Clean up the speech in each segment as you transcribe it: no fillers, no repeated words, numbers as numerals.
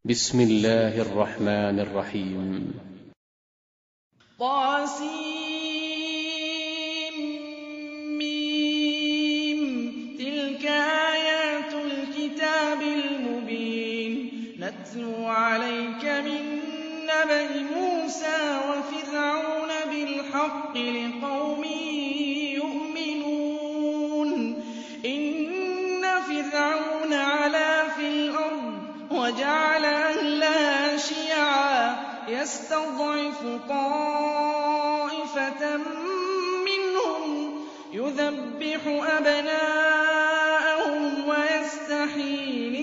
بسم الله الرحمن الرحيم. طاسيم تلك آيات الكتاب المبين نتلو عليك من نبأ موسى وفرعون بالحق لقوم يؤمنون إن فرعون علا في الأرض وجعل أهلها شيعا يستضعف طائفة منهم يذبح أبناءهم ويستحيي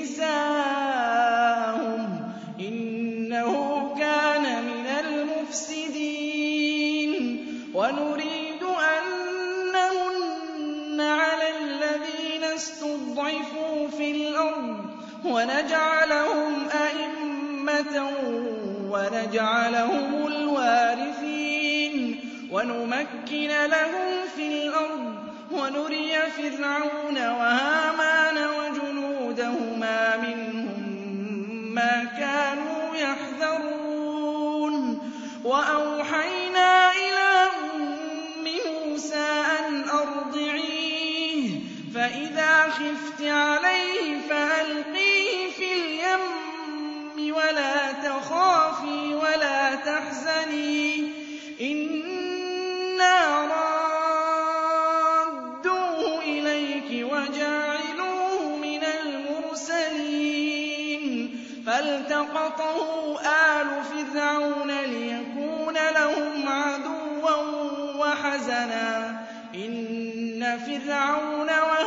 نساءهم إنه كان من المفسدين ونريد أن نمن على الذين استضعفوا في الأرض ونجعلهم أئمة ونجعلهم الوارثين ونمكن لهم في الأرض ونري فرعون وهامان وجنودهما منهم ما كانوا يحذرون وأوحينا إلى أم موسى أن أرضعيه فإذا خفت عليه فألقيه في اليم ولا تخافي ولا تحزني إنا رادوه إليك وجاعلوه من المرسلين فالتقطه آل فرعون ليكون لهم عدوا وحزنا إن فرعون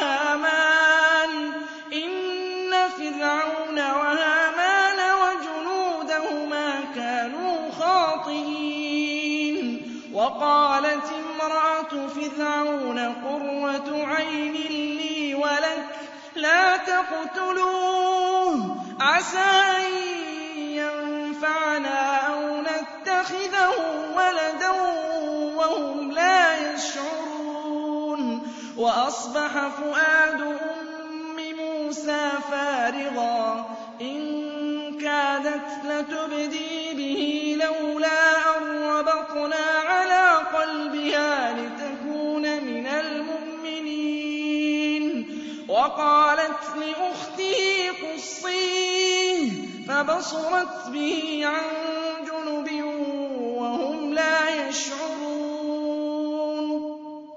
وهامان وجنودهما كانوا خاطئين وقالت امرأة فرعون قرة عين لي ولك لا تقتلوه عسى أن ينفعنا أو نتخذه ولدا وهم لا يشعرون وأصبح فؤاد أم موسى فارغا إن كادت لتبدي به لولا أن ربطنا على قلبها لتكون من المؤمنين وقالت لأخته قصيه فبصرت به عن جنب وهم لا يشعرون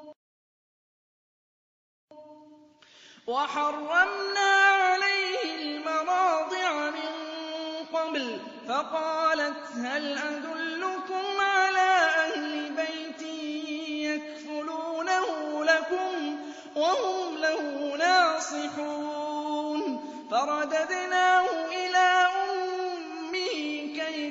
وحرمنا عليه المراضع من قبل فقالت هل أدلكم على أهل بيت يكفلونه لكم وهم له ناصحون فرددناه إلى أمه كي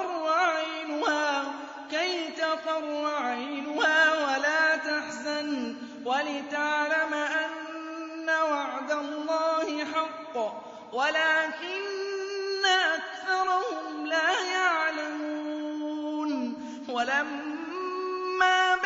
تقر عينها ولا تحزن ولتعلم أن وعد الله حق ولكن أكثرهم لا يعلمون ولما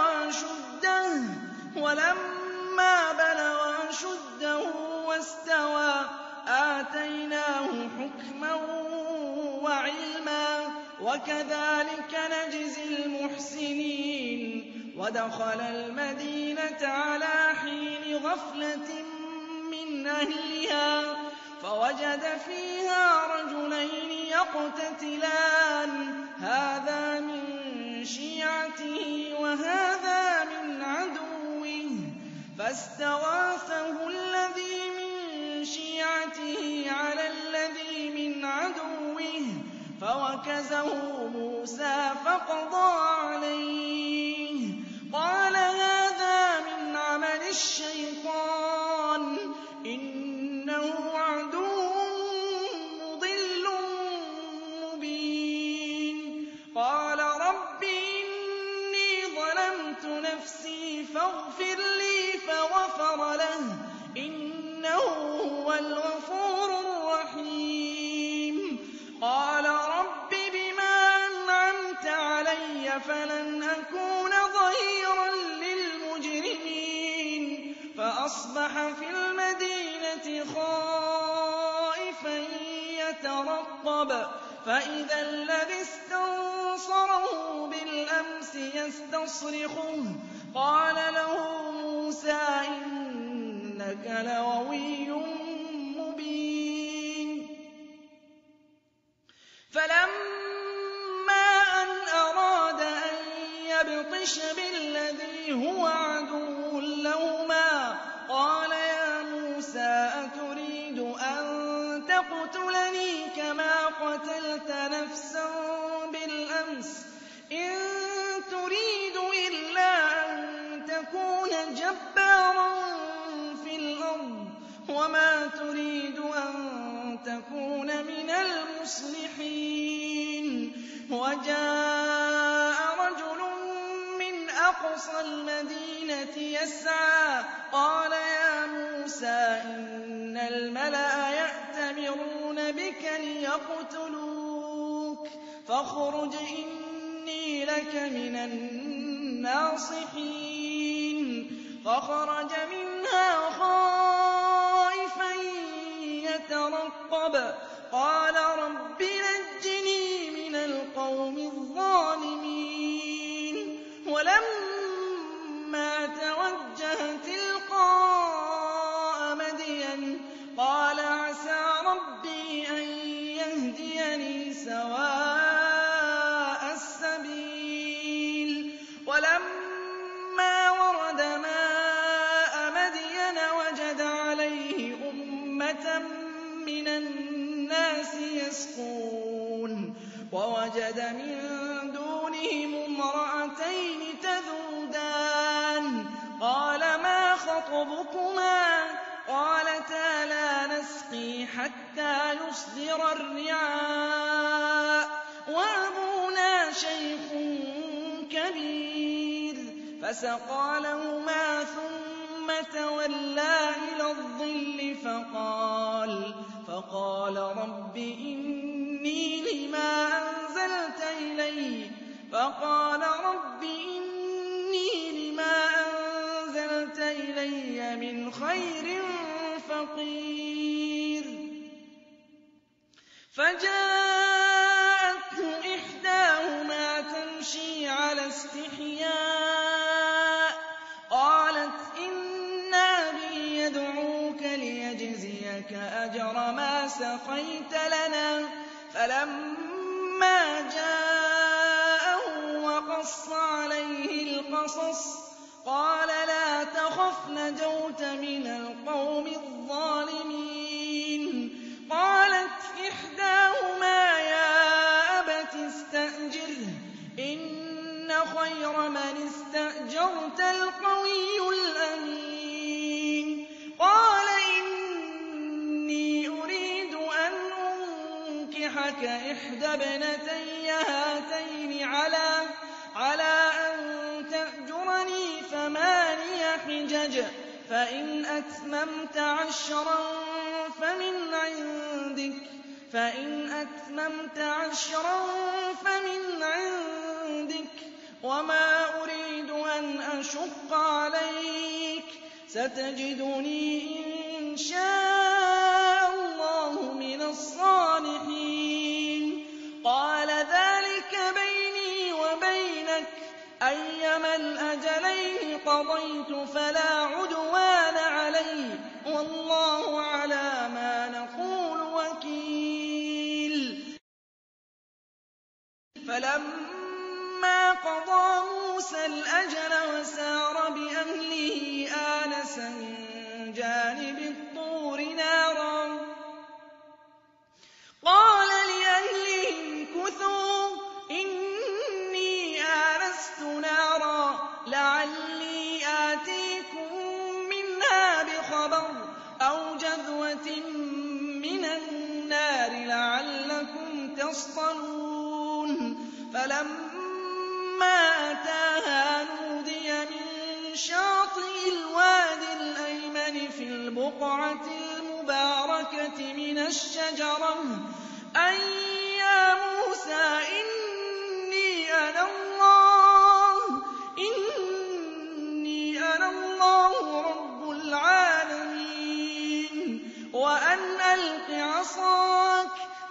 بلغ أشده واستوى آتيناه حكما وعلما وكذلك نجزي المحسنين ودخل المدينة على حين غفلة من أهلها فوجد فيها رجلين يقتتلان هذا من شيعته وهذا من عدوه فاستغاثه الذي من شيعته على الذي من عدوه فوكزه موسى فقضى عليه قال هذا من عمل الشيطان إنه عدو مضل مبين قال رب إني ظلمت نفسي فاغفر لي فغفر له إنه هو الغفور الرحيم قال رب بما أنعمت علي فلا يترقب فإذا الذي استنصره بالأمس يستصرخه قال له موسى إنك لغوي مبين فلما أن أراد أن يبطش بالذي هو عدو لهما قال يا موسى أتريد أن تقتلني كما قتلت نفسا بالأمس إن تريد إلا أن تكون جبارا في الأرض وما تريد أن تكون من المصلحين وجاء رجل من أقصى المدينة يسعى قال يا موسى إن الملأ يأتمرون بك ليقتلوك فاخرج إني لك من الناصحين فخرج منها خائفا يترقب قال رب نجني من القوم الظالمين ولما توجه تلقاء مدين قال عسى ربي أن يهديني سواء السبيل ولما ورد ماء مدين وجد عليه أمة من الناس يسقون ووجد من دونهم امرأتين تذودان قال ما خطبكما قالتا لا نسقي حتى يصدر الرعاء وأبونا شيخ كبير فسقى لهما ثم تولى إلى الظل فقال رب إني لما أنزلت إلي من خير فقير فجاءته إحداهما تمشي على استحياء قالت إن أبي يدعوك ليجزيك أجر ما سقيت لنا فلما جاءه وقص عليه القصص قال لا تخف نجوت من القوم الظالمين قالت إحداهما يا أبت استأجره إن خير من استأجرت القوي الأمين قال إني أريد أن أنكحك إحدى ابنتي هاتين على أن تأجرني 8 حجج فإن أتممت 10 فمن عندك وما أريد أن أشق عليك ستجدني إن شاء الله من الصالحين قال ذلك بيني وبينك أيما الأجلين قضيت فلا عدوان علي والله على ما نقول وكيل فلما قضى موسى الأجل وسار بأهله آنس من جانب الطور نارا قال لأهلهم كثوا إني آنست نارا لعلي آتيكم منها بخبر أو جذوة من النار لعلكم تصطلون فلما أتاها نودي من شاطئ الوادي الأيمن في البقعة المباركة من الشجرة أن يا موسى إني أنا الله رب العالمين وأن ألق عصاك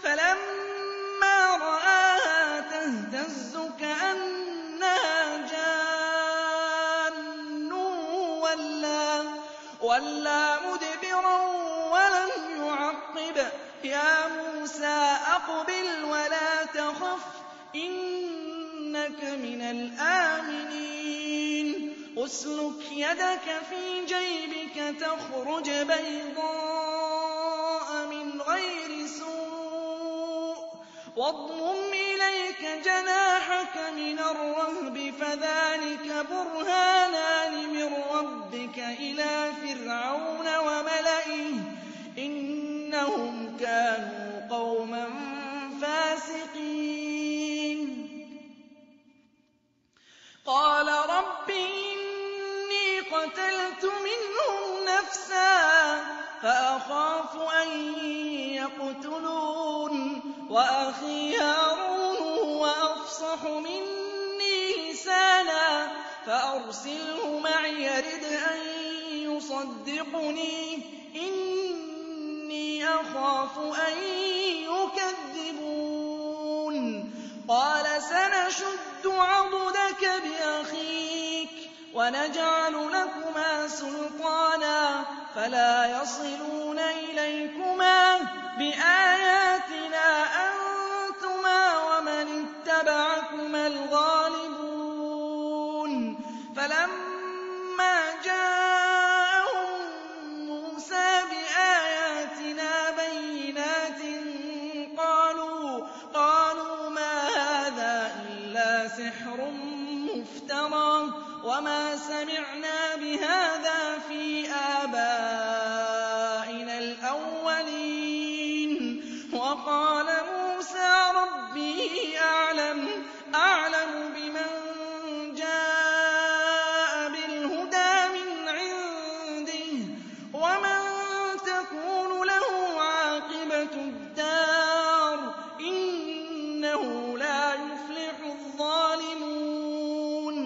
وَلَّىٰ مُدْبِرًا وَلَمْ يُعَقِّبْ. يَا مُوسَىٰ أَقْبِلْ وَلَا تَخَفْ إِنَّكَ مِنَ الْآمِنِينَ أُسْلُكْ يَدَكَ فِي جَيْبِكَ تَخْرُجْ بَيْضَاءَ مِنْ غَيْرِ سُوءٍ وَاضْمُمْ إِلَيْكَ جَنَاحَكَ مِنَ الرَّهْبِ فَذَٰلِكَ بُرْهَانَانِ مِن رَّبِّكَ إِلَىٰ فِرْعَوْنَ وَمَلَئِهِ إِنَّهُمْ كَانُوا قَوْمًا فَاسِقِينَ قَالَ رَبِّ إِنِّي قَتَلْتُ مِنْهُمْ نَفْسًا فَأَخَافُ أَن يَقْتُلُونِ وَأَخِي هَارُونُ هُوَ أَفْصَحُ مِنِّي لِسَانًا فَأَرْسِلْهُ مَعِيَ يَرِدْ أَن يُصَدِّقُنِي إِنِّي أَخَافُ أَن يُكَذِّبُونِ قَالَ سَنَشُدُّ عَضُدَكَ بِأَخِيكَ وَنَجْعَلُ لَكُمَا سُلْطَانًا فَلَا يَصِلُونَ إِلَيْكُمَا بِآيَاتِنَا أَنتُمَا وَمَنِ اتَّبَعَكُمَا الْغَالِبُونَ فَلَمَّا جَاءَهُم مُّوسَىٰ بِآيَاتِنَا بَيِّنَاتٍ قَالُوا مَا هَٰذَا إِلَّا سِحْرٌ مُّفْتَرًى وَمَا سَمِعْنَا بِهَٰذَا فِي آبَائِنَا الْأَوَّلِينَ وَقَالَ مُوسَىٰ رَبِّي أَعْلَمُ بِمَن جَاءَ بِالْهُدَىٰ مِنْ عِندِهِ وَمَن تَكُونُ لَهُ عَاقِبَةُ الدَّارِ ۖ إِنَّهُ لَا يُفْلِحُ الظَّالِمُونَ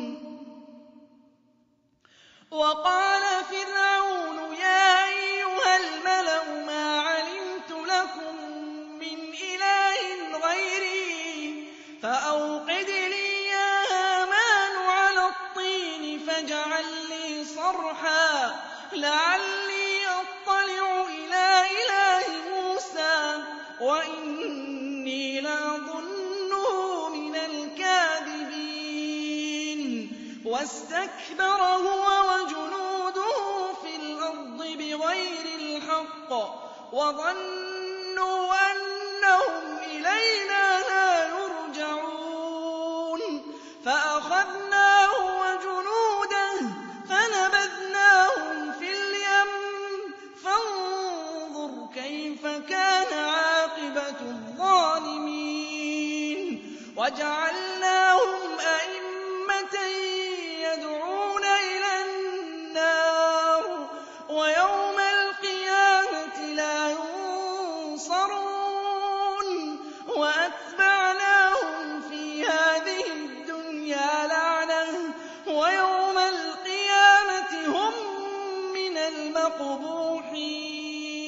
وَقَالَ فِرْعَوْنُ يَا أَيُّهَا الْمَلَأُ مَا عَلِمْتُ لَكُم مِّنْ إِلَٰهٍ غَيْرِي فَأَوْقِدْ لِي يَا هَامَانُ عَلَى الطِّينِ فَاجْعَل لِّي صَرْحًا لَّعَلِّي أَطَّلِعُ إِلَىٰ إِلَٰهِ مُوسَىٰ وَإِنِّي لَأَظُنُّهُ مِنَ الْكَاذِبِينَ وَاسْتَكْبَرَ هُوَ وَجُنُودُهُ فِي الْأَرْضِ بِغَيْرِ الْحَقِّ وَظَنُّوا أَنَّهُمْ إِلَيْنَا لَا يُرْجَعُونَ فَأَخَذْنَاهُ وَجُنُودَهُ فَنَبَذْنَاهُمْ فِي الْيَمِّ فَانظُرْ كَيْفَ كَانَ عَاقِبَةُ الظَّالِمِينَ وَجَعَلْنَاهُمْ أَئِمَّةً يَدْعُونَ إِلَى النَّارِ وَيَوْمَ الْقِيَامَةِ لَا يُنصَرُونَ وَأَتْبَعْنَاهُمْ فِي هَٰذِهِ الدُّنْيَا لَعْنَةً وَيَوْمَ الْقِيَامَةِ هُم مِّنَ الْمَقْبُوحِينَ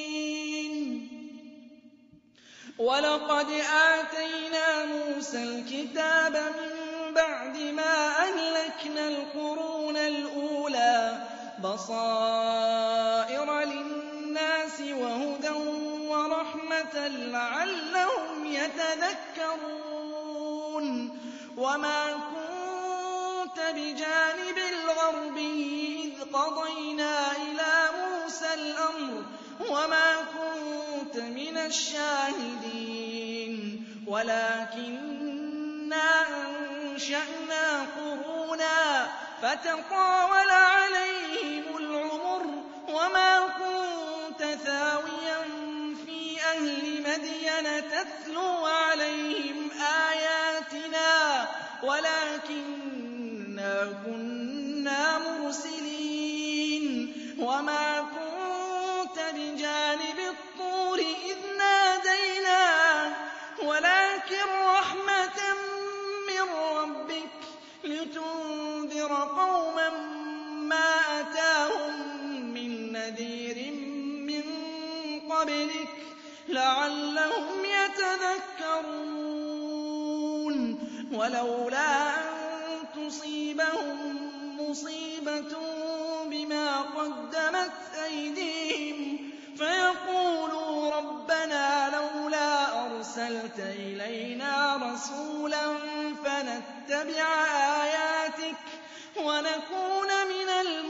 وَلَقَدْ آتَيْنَا مُوسَى الْكِتَابَ مِن بَعْدِ مَا أَهْلَكْنَا الْقُرُونَ الْأُولَىٰ بَصَائِرَ لِلنَّاسِ وَهُدًى وَرَحْمَةً لَّعَلَّهُمْ يَتَذَكَّرُونَ وَمَا كُنتَ بِجَانِبِ الْغَرْبِيِّ إِذْ قَضَيْنَا إِلَىٰ مُوسَى الْأَمْرَ وَمَا كُنتَ مِنَ الشَّاهِدِينَ وَلَٰكِنَّا أَنشَأْنَا قُرُونًا فَتَطَاوَلَ عَلَيْهِمُ الْعُمُرُ وَمَا كُنتَ ثَاوِيًا فِي أَهْلِ مَدْيَنَ تَتْلُو عَلَيْهِمْ آيَاتِنَا وَلَٰكِنَّا كُنَّا مُرْسِلِينَ وَمَا كُنتَ بِجَانِبِ الطُّورِ إِذْ نَادَيْنَا وَلَٰكِن رَّحْمَةً مِّن رَّبِّكَ لِتُنذِرَ قَوْمًا مَّا أَتَاهُم مِّن نَّذِيرٍ مِّن قَبْلِكَ لَعَلَّهُمْ يَتَذَكَّرُونَ وَلَوْلَا أَن تُصِيبَهُم مُّصِيبَةٌ بِمَا بما قدمت أيديهم فيقولوا ربنا لولا أرسلت إلينا رسولا فنتبع آياتك ونكون من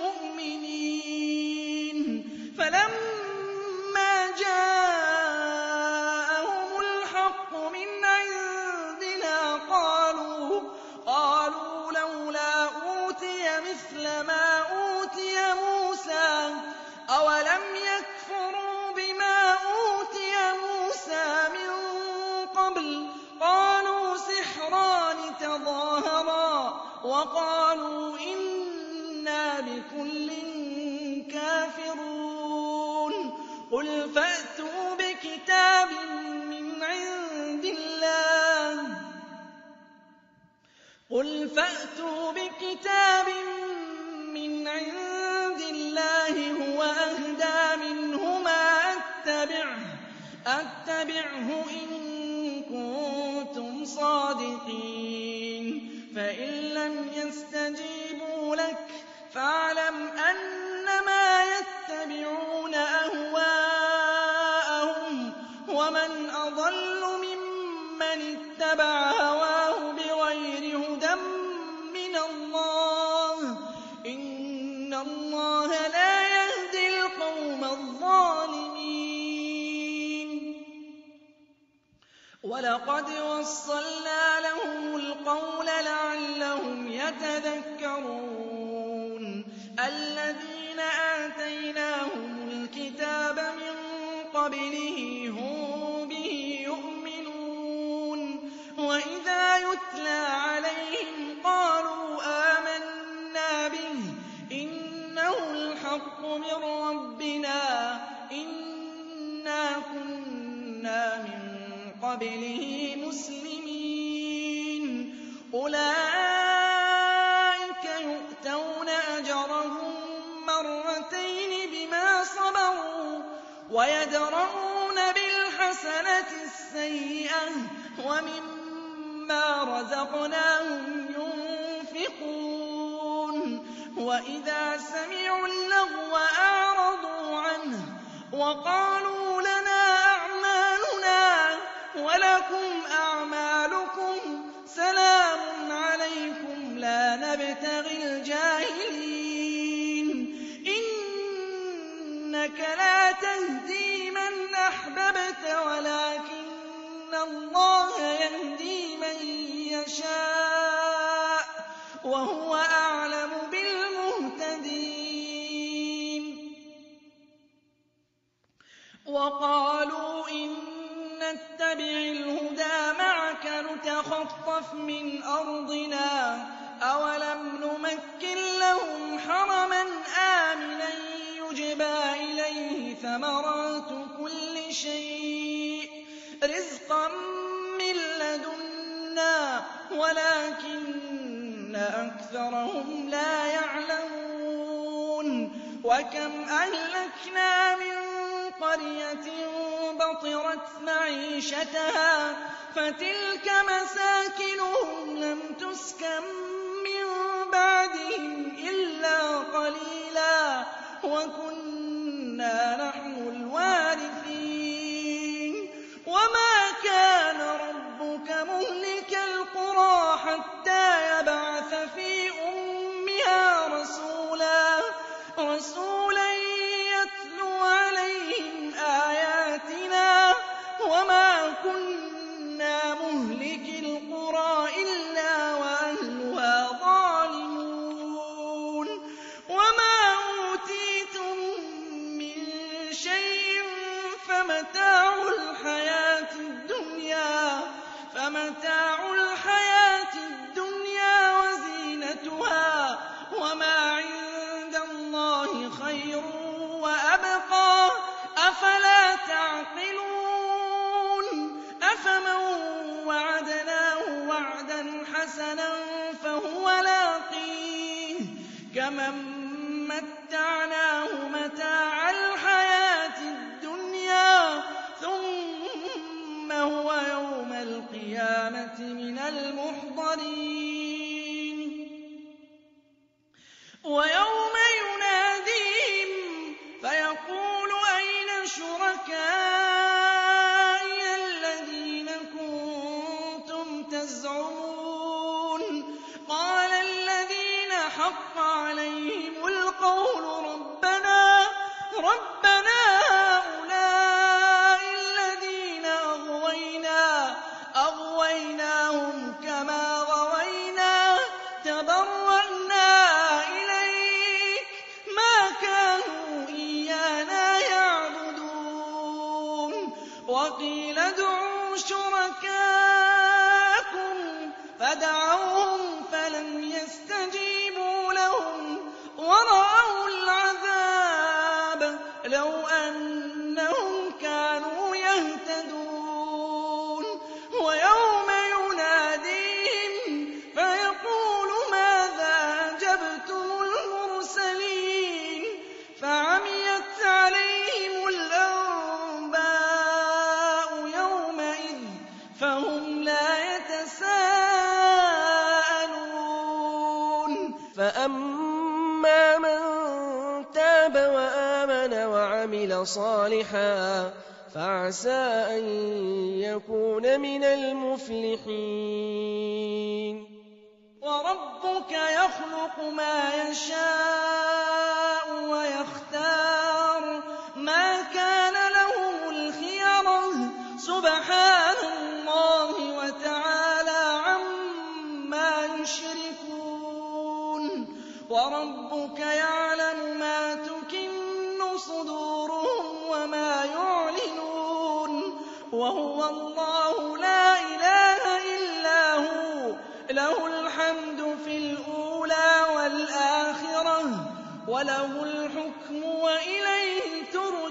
المؤمنين فلما جاءهم الحق من عندنا قالوا لولا أوتي مثل ما أوتي موسى أولم يكفروا بما أوتي موسى من قبل قالوا سحران تظاهرا وقالوا إنا بكل كافرون قل فأتوا بكتاب من عند الله هو أهدى منهما أتبعه إن كنتم صادقين فإن لم يستجيبوا لك فاعلم أنما يتبعون أهواءهم ومن أضل ممن اتبع هواه بغير هدى من الله إن الله لا يهدي القوم الظالمين ولقد وصلنا لهم القول لعلهم يتذكرون الذين آتيناهم الكتاب من قبله هم به يؤمنون وإذا يتلى عليهم قالوا آمنا به إنه الحق من ربنا إنا كنا من قبله مسلمين أولئك يؤتون أجرهم مرتين بما صبروا ويدرؤون بالحسنة السيئة ومما رزقناهم ينفقون وإذا سمعوا اللغو أعرضوا عنه وقالوا لنا أعمالنا ولكم أعمالكم سلام عليكم لا نبتغي الجاهلين إنك لا تهدي من أحببت ولكن الله يهدي من يشاء وهو أعلم بالمهتدين وقالوا إن نتبع الهدى معك نتخطف من أرضنا أولم نمكن لهم حرما آمنا يجبى إليه ثمرات كل شيء رزقا من لدنا ولكن أكثرهم لا يعلمون وكم أهلكنا من قرية بطرت معيشتها فتلك مساكنهم لم تسكن من بعدهم إلا قليلا وكنا نحن الوارثين وما كان ربك مهلك القرى حتى يبعث في أمها رسولا يتلو عليهم آياتنا وما كنا مهلك القرى إلا وأهلها ظالمون وما أوتيتم من شيء فمتاع الحياة الدنيا وزينتها وما عند الله خير وأبقى أفلا تعقلون أفمن وعدناه وعدا حسنا فهو لاقيه كمن متعناه متاع الحياة الدنيا ثم هو يوم القيامة من المحضرين ويوم ينادي شُرَكَاءَكُمْ فَدَعَوْهُمْ فَلَمْ يَسْتَجِيبُوا لَهُمْ وَرَأَوُا الْعَذَابَ لَوْ أَنَّهُمْ كَانُوا يَهْتَدُونَ وَيَوْمَ يُنَادِيهِمْ فَيَقُولُ مَاذَا أَجَبْتُمُ الْمُرْسَلِينَ فَعَمِيَتْ عَلَيْهِمُ الْأَنبَاءُ يَوْمَئِذٍ فَهُمْ لَا يَتَسَاءَلُونَ فَأَمَّا مَن تَابَ وَآمَنَ وَعَمِلَ صَالِحًا فَعَسَىٰ أَن يَكُونَ مِنَ الْمُفْلِحِينَ وَرَبُّكَ يَخْلُقُ مَا يَشَاءُ وَيَخْتَارُ مَا كَانَ لَهُمُ الْخِيَرَةُ ۚ سُبْحَانَ اللَّهِ وَتَعَالَىٰ عَمَّا يُشْرِكُونَ وَرَبُّكَ يَعْلَمُ مَا تُكِنُّ صُدُورُهُمْ وَمَا يُعْلِنُونَ وَهُوَ اللَّهُ لَا إِلَٰهَ إِلَّا هُوَ لَهُ الْحَمْدُ فِي الْأُولَىٰ وَالْآخِرَةِ وَلَهُ الْحُكْمُ وَإِلَيْهِ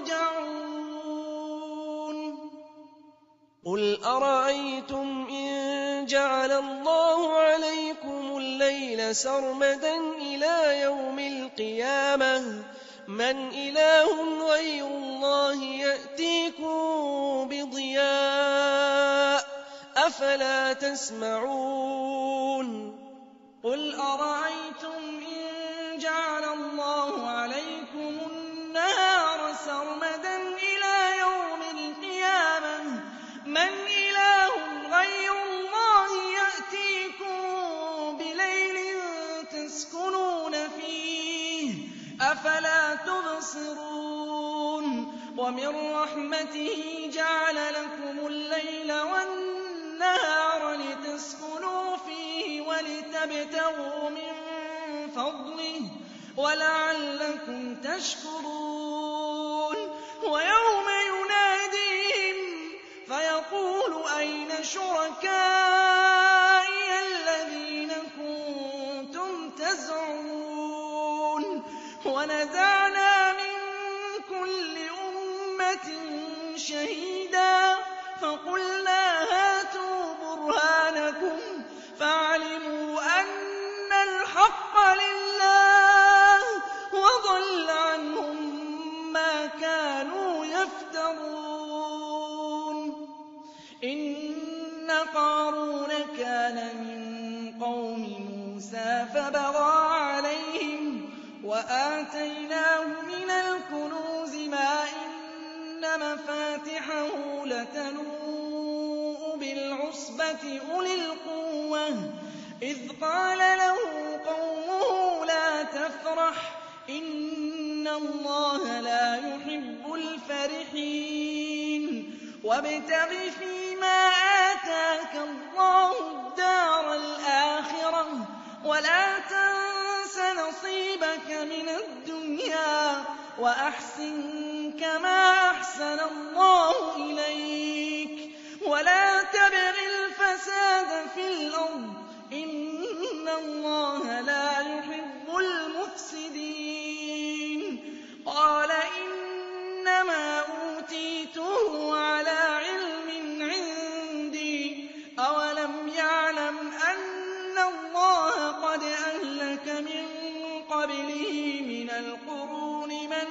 تُرْجَعُونَ قُلْ أَرَأَيْتُمْ إِن جَعَلَ اللَّهُ عَلَيْكُمُ اللَّيْلَ سَرْمَدًا إِلَىٰ يَوْمِ الْقِيَامَةِ مَنْ إِلَٰهٌ غَيْرُ اللَّهِ يَأْتِيكُم بِضِيَاءٍ أَفَلَا تَسْمَعُونَ قُلْ أَرَأَيْتُمْ إِن جَعَلَ اللَّهُ عَلَيْكُمُ النَّهَارَ سَرْمَدًا إِلَىٰ يَوْمِ الْقِيَامَةِ مَنْ إِلَٰهٌ غَيْرُ اللَّهِ يَأْتِيكُم بِلَيْلٍ تَسْكُنُونَ فِيهِ ۖ أَفَلَا تُبْصِرُونَ وَمِن رَّحْمَتِهِ جَعَلَ لَكُمُ اللَّيْلَ وَالنَّهَارَ لِتَسْكُنُوا فِيهِ وَلِتَبْتَغُوا مِن فَضْلِهِ وَلَعَلَّكُمْ تَشْكُرُونَ وَيَوْمَ يُنَادِيهِمْ فَيَقُولُ أَيْنَ شُرَكَائِيَ الَّذِينَ كُنتُمْ تَزْعُمُونَ وَنَزَعْنَا مِن كُلِّ أُمَّةٍ شَهِيدًا فَقُلْنَا هَاتُوا بُرْهَانَكُمْ فَعَلِمُوا أَنَّ الْحَقَّ لِلَّهِ وَضَلَّ عَنْهُم مَّا كَانُوا يَفْتَرُونَ إِنَّ قَارُونَ كَانَ مِن قَوْمِ مُوسَىٰ فَبَغَىٰ عَلَيْهِمْ وَآتَيْنَاهُ مِنَ الْكُنُوزِ مَا إِنَّ مَفَاتِحَهُ لَتَنُوءُ بِالْعُصْبَةِ أُولِي الْقُوَّةِ إِذْ قَالَ لَهُ قَوْمُهُ لَا تَفْرَحْ إِنَّ اللَّهَ لَا يُحِبُّ الْفَرِحِينَ وَابْتَغِ فِيمَا آتَاكَ اللَّهُ الدَّارَ الْآخِرَةَ وَلَا تَنسَ نَصِيبَكَ مِنَ الدُّنْيَا وَأَحْسِن كَمَا أَحْسَنَ اللَّهُ إِلَيْكَ وَلَا تَبْغِ الْفَسَادَ فِي الْأَرْضِ ۖ إِنَّ اللَّهَ لَا يُحِبُّ الْمُفْسِدِينَ قَالَ إِنَّمَا أُوتِيتُهُ عَلَىٰ عِلْمٍ عِندِي أَوَلَمْ يَعْلَمْ أَنَّ اللَّهَ قَدْ أَهْلَكَ مِن قَبْلِهِ مِنَ الْقُرُونِ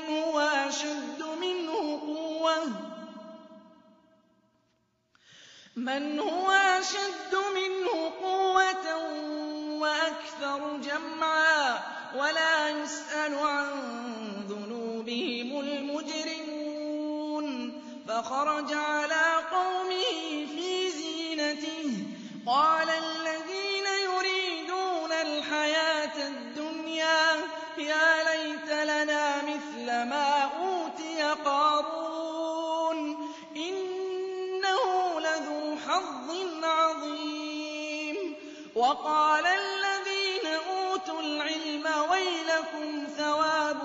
مَنْ هُوَ أَشَدُّ مِنْهُ قُوَّةً وَأَكْثَرُ جَمْعًا وَلَا يُسْأَلُ عَن ذُنُوبِهِمُ الْمُجْرِمُونَ فَخَرَجَ عَلَىٰ قَوْمِهِ فِي زِينَتِهِ قَالَ الَّذِينَ يُرِيدُونَ الْحَيَاةَ الدُّنْيَا يَا لَيْتَ لَنَا مِثْلَ مَا أُوتِيَ قَارُونُ إِنَّهُ لَذُو حَظٍّ عَظِيمٍ وَقَالَ الَّذِينَ أُوتُوا الْعِلْمَ وَيْلَكُمْ ثَوَابُ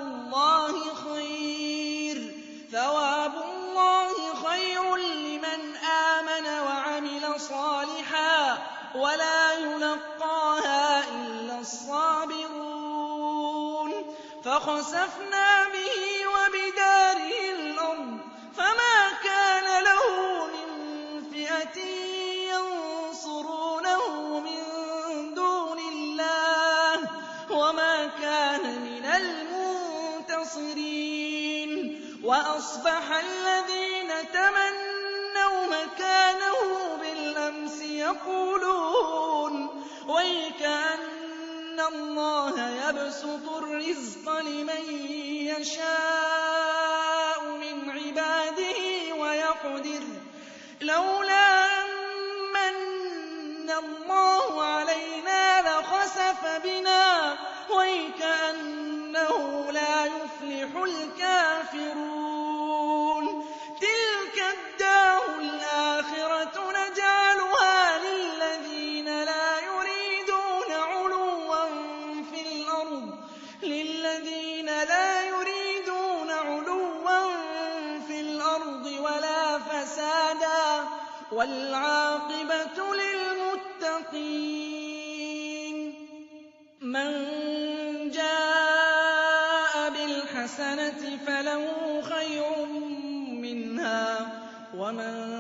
اللَّهِ خَيْرٌ لِّمَنْ آمَنَ وَعَمِلَ ولا يلقاها إلا الصابرون فخسفنا به وبداره الأرض فما كان له من فئة ينصرونه من دون الله وما كان من المنتصرين وأصبح الذين تمنوا مكانه بالأمس يقولون ويكأن الله يبسط الرزق لمن يشاء من عباده ويقدر لولا أمن الله علينا لخسف بنا ويكأنه لا يفلح الكافرون تلك الدار الآخرة نجعلها للذين لا يريدون علوا في الأرض ولا فسادا والعاقبة للمتقين من جاء بالحسنة فله خير منها ومن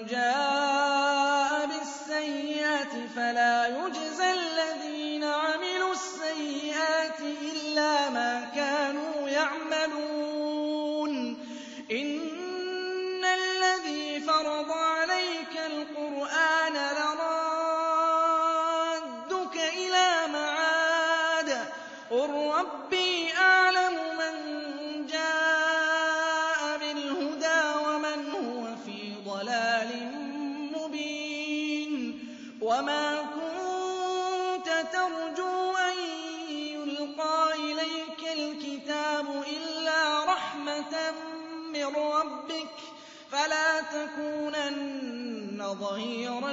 جاء بالسيئة فلا يجزى الذين عملوا السيئات إلا ما كانوا يعملون إن الذي فرض عليك القرآن لرادك إلى معاد قل ربي أعلم من جاء بالهدى ومن هو في ضلال مبين وما كنت ترجو أن يلقى إليك الكتاب إلا رحمة من ربك فلا تكونن ظهيرا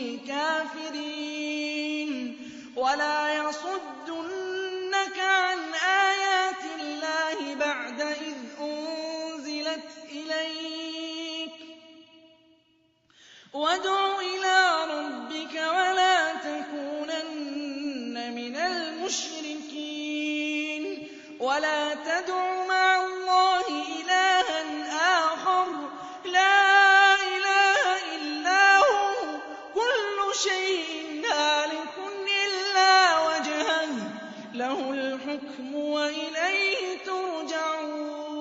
للكافرين ولا يصدنك عن آيات الله بعد إذ أنزلت إليك وادع إلى ربك ولا تكونن من المشركين ولا تدع مع الله إلها آخر لا إله إلا هو كل شيء هالك إلا وجهه له الحكم وإليه ترجعون